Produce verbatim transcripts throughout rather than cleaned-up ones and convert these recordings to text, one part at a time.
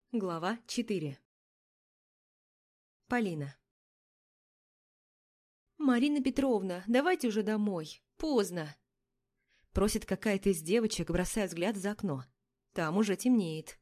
Глава четыре. Полина. «Марина Петровна, давайте уже домой. Поздно!» Просит какая-то из девочек, бросая взгляд за окно. Там уже темнеет.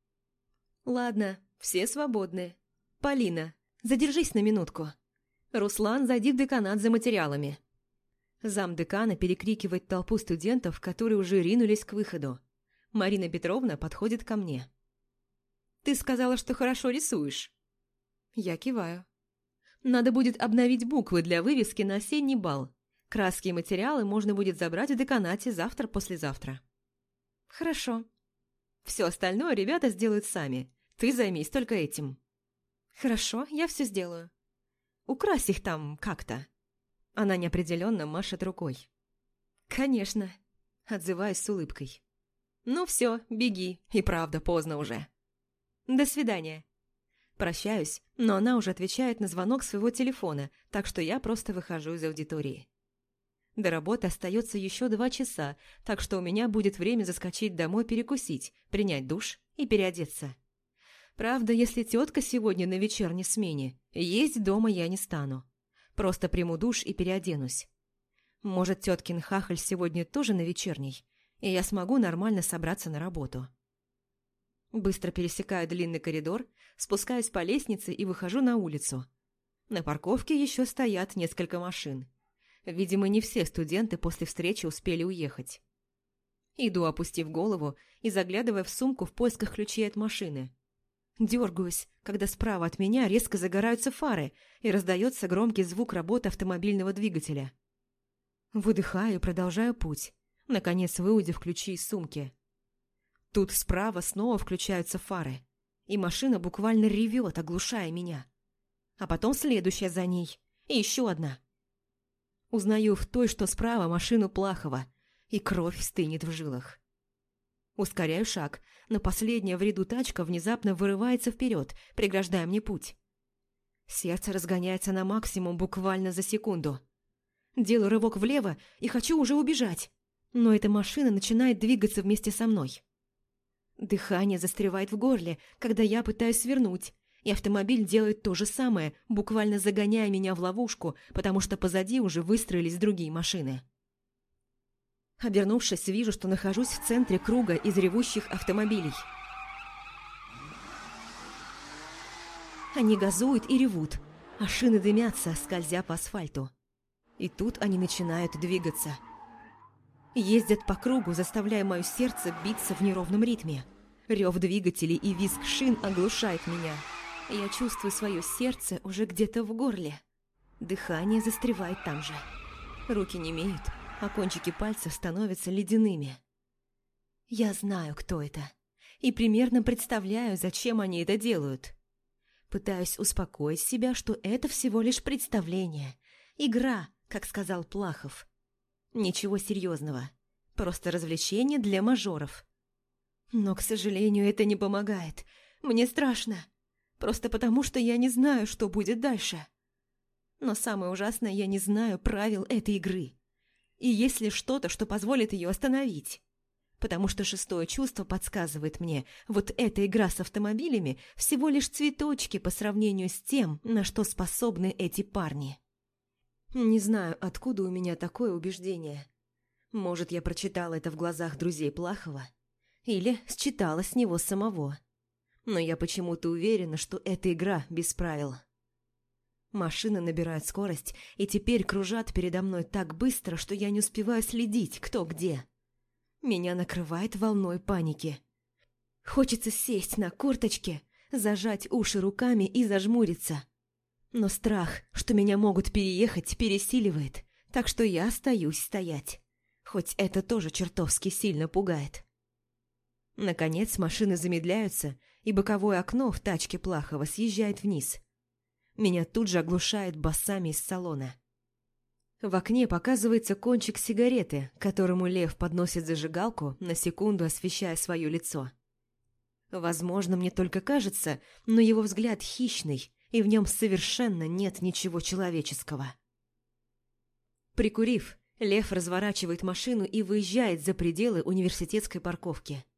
«Ладно, все свободны. Полина, задержись на минутку. Руслан, зайди в деканат за материалами». Замдекана перекрикивает толпу студентов, которые уже ринулись к выходу. Марина Петровна подходит ко мне. «Ты сказала, что хорошо рисуешь». Я киваю. «Надо будет обновить буквы для вывески на осенний бал. Краски и материалы можно будет забрать в деканате завтра-послезавтра». «Хорошо. Все остальное ребята сделают сами. Ты займись только этим». «Хорошо, я все сделаю. Укрась их там как-то». Она неопределенно машет рукой. «Конечно», – отзываюсь с улыбкой. «Ну все, беги, и правда поздно уже». «До свидания». Прощаюсь, но она уже отвечает на звонок своего телефона, так что я просто выхожу из аудитории. До работы остается еще два часа, так что у меня будет время заскочить домой перекусить, принять душ и переодеться. Правда, если тетка сегодня на вечерней смене, есть дома я не стану. Просто приму душ и переоденусь. Может, теткин хахаль сегодня тоже на вечерней, и я смогу нормально собраться на работу. Быстро пересекаю длинный коридор, спускаюсь по лестнице и выхожу на улицу. На парковке еще стоят несколько машин. Видимо, не все студенты после встречи успели уехать. Иду, опустив голову и заглядывая в сумку в поисках ключей от машины. Дергаюсь, когда справа от меня резко загораются фары и раздается громкий звук работы автомобильного двигателя. Выдыхаю и продолжаю путь, наконец выудив ключи из сумки. Тут справа снова включаются фары, и машина буквально ревет, оглушая меня. А потом следующая за ней, и еще одна. Узнаю в той, что справа, машину Плахова, и кровь стынет в жилах. Ускоряю шаг, но последняя в ряду тачка внезапно вырывается вперед, преграждая мне путь. Сердце разгоняется на максимум буквально за секунду. Делаю рывок влево и хочу уже убежать, но эта машина начинает двигаться вместе со мной. Дыхание застревает в горле, когда я пытаюсь свернуть, и автомобиль делает то же самое, буквально загоняя меня в ловушку, потому что позади уже выстроились другие машины. Обернувшись, вижу, что нахожусь в центре круга из ревущих автомобилей. Они газуют и ревут, а шины дымятся, скользя по асфальту. И тут они начинают двигаться. Ездят по кругу, заставляя мое сердце биться в неровном ритме. Рев двигателей и визг шин оглушает меня. Я чувствую свое сердце уже где-то в горле. Дыхание застревает там же. Руки немеют, а кончики пальцев становятся ледяными. Я знаю, кто это. И примерно представляю, зачем они это делают. Пытаюсь успокоить себя, что это всего лишь представление. Игра, как сказал Плахов. Ничего серьезного. Просто развлечение для мажоров. Но, к сожалению, это не помогает. Мне страшно. Просто потому, что я не знаю, что будет дальше. Но самое ужасное, я не знаю правил этой игры. И есть ли что-то, что позволит ее остановить? Потому что шестое чувство подсказывает мне, вот эта игра с автомобилями всего лишь цветочки по сравнению с тем, на что способны эти парни. Не знаю, откуда у меня такое убеждение. Может, я прочитала это в глазах друзей Плахова? Или считала с него самого? Но я почему-то уверена, что эта игра без правил. Машины набирают скорость и теперь кружат передо мной так быстро, что я не успеваю следить, кто где. Меня накрывает волной паники. Хочется сесть на корточки, зажать уши руками и зажмуриться. Но страх, что меня могут переехать, пересиливает, так что я остаюсь стоять. Хоть это тоже чертовски сильно пугает. Наконец машины замедляются, и боковое окно в тачке Плахова съезжает вниз. Меня тут же оглушает басами из салона. В окне показывается кончик сигареты, которому Лев подносит зажигалку, на секунду освещая свое лицо. Возможно, мне только кажется, но его взгляд хищный, и в нем совершенно нет ничего человеческого. Прикурив, Лев разворачивает машину и выезжает за пределы университетской парковки.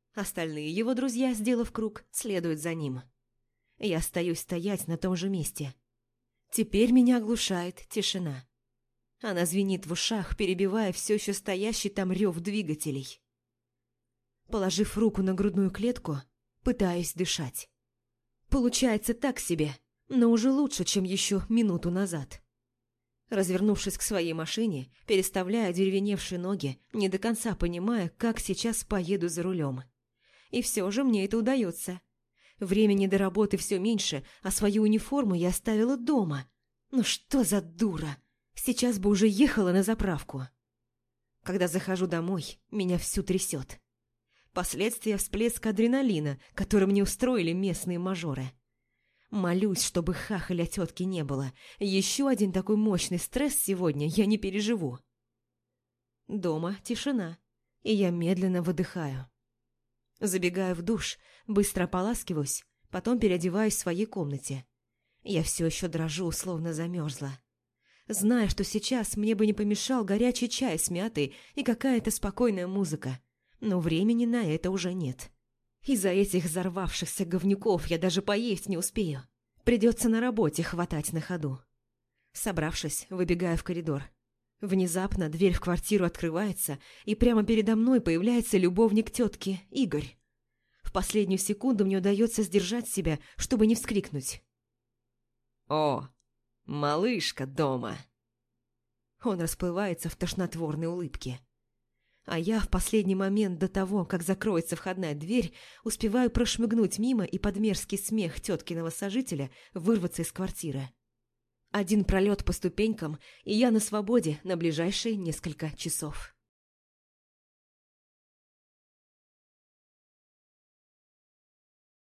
Остальные его друзья, сделав круг, следуют за ним. Я остаюсь стоять на том же месте. Теперь меня оглушает тишина. Она звенит в ушах, перебивая все еще стоящий там рев двигателей. Положив руку на грудную клетку, пытаюсь дышать. Получается так себе, но уже лучше, чем еще минуту назад. Развернувшись к своей машине, переставляя деревеневшие ноги, не до конца понимая, как сейчас поеду за рулем. И все же мне это удается. Времени до работы все меньше, а свою униформу я оставила дома. Ну что за дура! Сейчас бы уже ехала на заправку. Когда захожу домой, меня всю трясет. Последствия всплеска адреналина, который мне устроили местные мажоры. Молюсь, чтобы хахаля тетки не было. Еще один такой мощный стресс сегодня я не переживу. Дома тишина, и я медленно выдыхаю. Забегаю в душ, быстро ополаскиваюсь, потом переодеваюсь в своей комнате. Я все еще дрожу, словно замерзла. Зная, что сейчас мне бы не помешал горячий чай с мятой и какая-то спокойная музыка, но времени на это уже нет. Из-за этих взорвавшихся говнюков я даже поесть не успею. Придется на работе хватать на ходу. Собравшись, выбегаю в коридор. Внезапно дверь в квартиру открывается, и прямо передо мной появляется любовник тетки, Игорь. В последнюю секунду мне удается сдержать себя, чтобы не вскрикнуть. «О, малышка дома!» Он расплывается в тошнотворной улыбке. А я в последний момент до того, как закроется входная дверь, успеваю прошмыгнуть мимо и под мерзкий смех теткиного сожителя вырваться из квартиры. Один пролет по ступенькам, и я на свободе на ближайшие несколько часов.